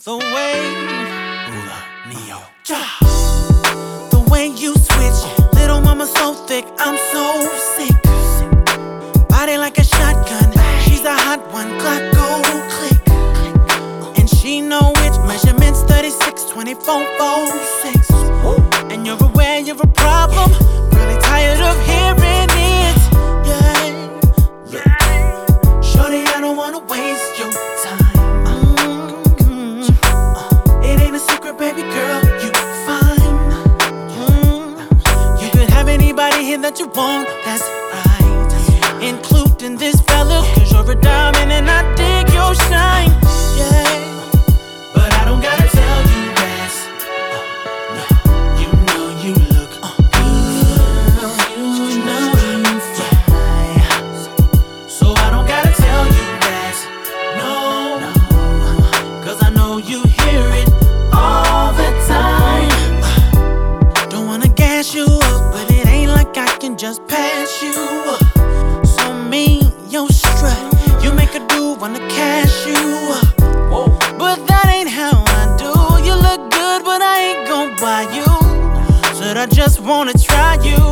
The way, Neo, the way you switch, little mama so thick, I'm so sick. Body like a shotgun, she's a hot one, clock go click. And she know which measurements, 36, 24, 46. And you're aware you're a problem, really tired of hearing it. Yeah, shorty, I don't wanna waste your time. It ain't a secret, baby girl, you fine. You could have anybody here that you want, that's right, including this fella, 'cause you're a diamond and I dig your shine. Yeah, but I don't gotta tell you that. You know you look good, you know you fly. So I don't gotta tell you that, no, 'cause I know you hear it all the time. Don't wanna gas you up, but it ain't like I can just pass you up. So me, your strut, you make a dude wanna cash you up. But that ain't how I do. You look good, but I ain't gon' buy you. Said I just wanna try you.